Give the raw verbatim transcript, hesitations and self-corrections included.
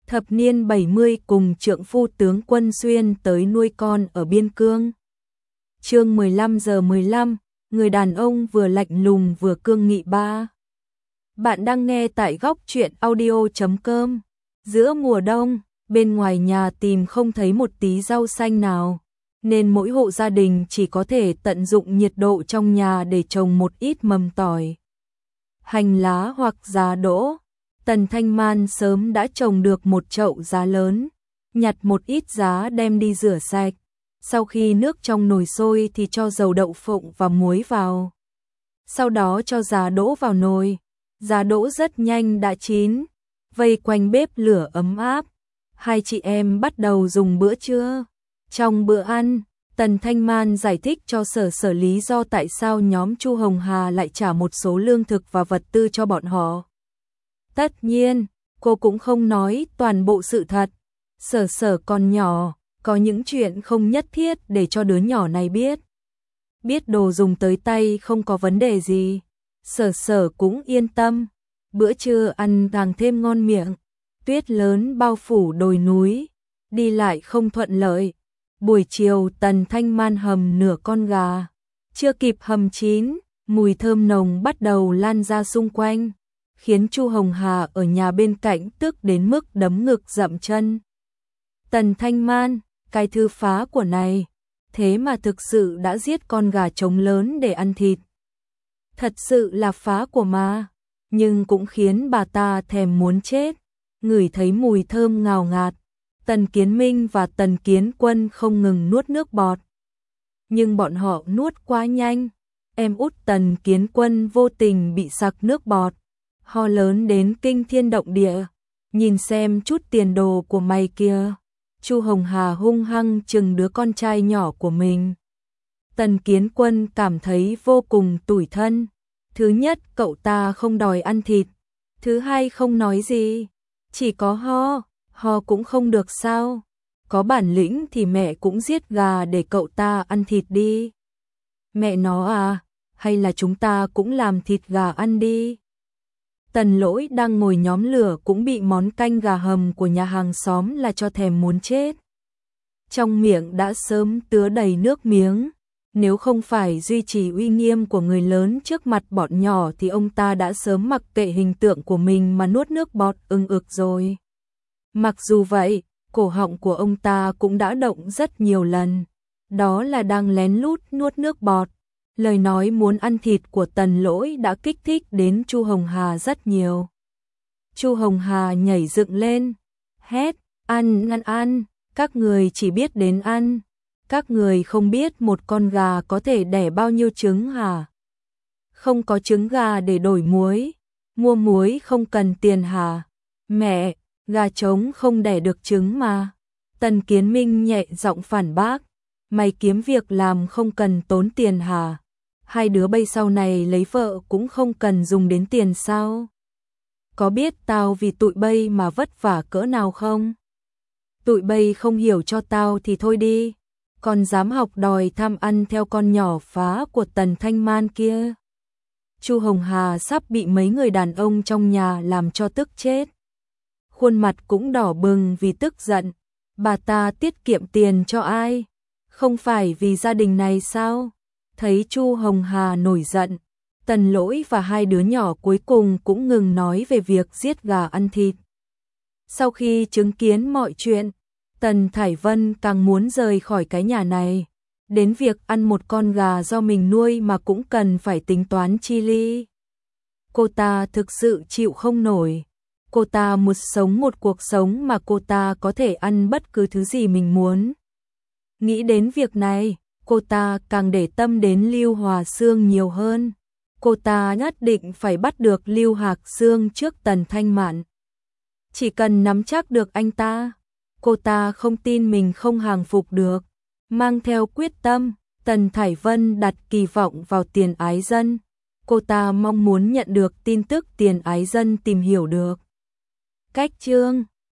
Thập niên bảy mươi cùng trượng phu tướng Quân Xuyên tới nuôi con ở biên cương. Chương mười lăm giờ mười lăm, người đàn ông vừa lạnh lùng vừa cương nghị ba. Bạn đang nghe tại góc truyện audio chấm com. Giữa mùa đông, bên ngoài nhà tìm không thấy một tí rau xanh nào, nên mỗi hộ gia đình chỉ có thể tận dụng nhiệt độ trong nhà để trồng một ít mầm tỏi, hành lá hoặc giá đỗ. Tần Thanh Man sớm đã trồng được một chậu giá lớn, nhặt một ít giá đem đi rửa sạch. Sau khi nước trong nồi sôi thì cho dầu đậu phộng và muối vào. Sau đó cho giá đỗ vào nồi. Giá đỗ rất nhanh đã chín, vây quanh bếp lửa ấm áp. Hai chị em bắt đầu dùng bữa trưa. Trong bữa ăn, Tần Thanh Man giải thích cho Sở Sở lý do tại sao nhóm Chu Hồng Hà lại trả một số lương thực và vật tư cho bọn họ. Tất nhiên, cô cũng không nói toàn bộ sự thật. Sở Sở còn nhỏ, có những chuyện không nhất thiết để cho đứa nhỏ này biết. Biết đồ dùng tới tay không có vấn đề gì, Sở Sở cũng yên tâm. Bữa trưa ăn càng thêm ngon miệng. Tuyết lớn bao phủ đồi núi, đi lại không thuận lợi. Buổi chiều Tần Thanh Man hầm nửa con gà, chưa kịp hầm chín, mùi thơm nồng bắt đầu lan ra xung quanh, khiến Chu Hồng Hà ở nhà bên cạnh tức đến mức đấm ngực dậm chân. Tần Thanh Man, cái thư phá của này, thế mà thực sự đã giết con gà trống lớn để ăn thịt. Thật sự là phá của mà, nhưng cũng khiến bà ta thèm muốn chết. Ngửi thấy mùi thơm ngào ngạt, Tần Kiến Minh và Tần Kiến Quân không ngừng nuốt nước bọt. Nhưng bọn họ nuốt quá nhanh, em út Tần Kiến Quân vô tình bị sặc nước bọt, ho lớn đến kinh thiên động địa. Nhìn xem chút tiền đồ của mày kia. Chu Hồng Hà hung hăng chừng đứa con trai nhỏ của mình. Tần Kiến Quân cảm thấy vô cùng tủi thân. Thứ nhất, cậu ta không đòi ăn thịt. Thứ hai, không nói gì, chỉ có ho, ho cũng không được sao? Có bản lĩnh thì mẹ cũng giết gà để cậu ta ăn thịt đi. Mẹ nó à, hay là chúng ta cũng làm thịt gà ăn đi. Tần Lỗi đang ngồi nhóm lửa cũng bị món canh gà hầm của nhà hàng xóm là cho thèm muốn chết. Trong miệng đã sớm tứa đầy nước miếng. Nếu không phải duy trì uy nghiêm của người lớn trước mặt bọn nhỏ thì ông ta đã sớm mặc kệ hình tượng của mình mà nuốt nước bọt ưng ực rồi. Mặc dù vậy, cổ họng của ông ta cũng đã động rất nhiều lần. Đó là đang lén lút nuốt nước bọt. Lời nói muốn ăn thịt của Tần Lỗi đã kích thích đến Chu Hồng Hà rất nhiều. Chu Hồng Hà nhảy dựng lên, hét, ăn, ăn, ăn, các người chỉ biết đến ăn. Các người không biết một con gà có thể đẻ bao nhiêu trứng hả? Không có trứng gà để đổi muối, mua muối không cần tiền hả? Mẹ, gà trống không đẻ được trứng mà. Tần Kiến Minh nhẹ giọng phản bác, mày kiếm việc làm không cần tốn tiền hả? Hai đứa bây sau này lấy vợ cũng không cần dùng đến tiền sao? Có biết tao vì tụi bay mà vất vả cỡ nào không? Tụi bay không hiểu cho tao thì thôi đi. Còn dám học đòi tham ăn theo con nhỏ phá của Tần Thanh Man kia. Chu Hồng Hà sắp bị mấy người đàn ông trong nhà làm cho tức chết. Khuôn mặt cũng đỏ bừng vì tức giận. Bà ta tiết kiệm tiền cho ai? Không phải vì gia đình này sao? Thấy Chu Hồng Hà nổi giận, Tần Lỗi và hai đứa nhỏ cuối cùng cũng ngừng nói về việc giết gà ăn thịt. Sau khi chứng kiến mọi chuyện, Tần Thải Vân càng muốn rời khỏi cái nhà này. Đến việc ăn một con gà do mình nuôi mà cũng cần phải tính toán chi li. Cô ta thực sự chịu không nổi. Cô ta muốn sống một cuộc sống mà cô ta có thể ăn bất cứ thứ gì mình muốn. Nghĩ đến việc này, cô ta càng để tâm đến Lưu Hòa Sương nhiều hơn. Cô ta nhất định phải bắt được Lưu Hạc Sương trước Tần Thanh Mạn. Chỉ cần nắm chắc được anh ta, cô ta không tin mình không hàng phục được. Mang theo quyết tâm, Tần Thải Vân đặt kỳ vọng vào Tiền Ái Dân. Cô ta mong muốn nhận được tin tức Tiền Ái Dân tìm hiểu được. Cách chương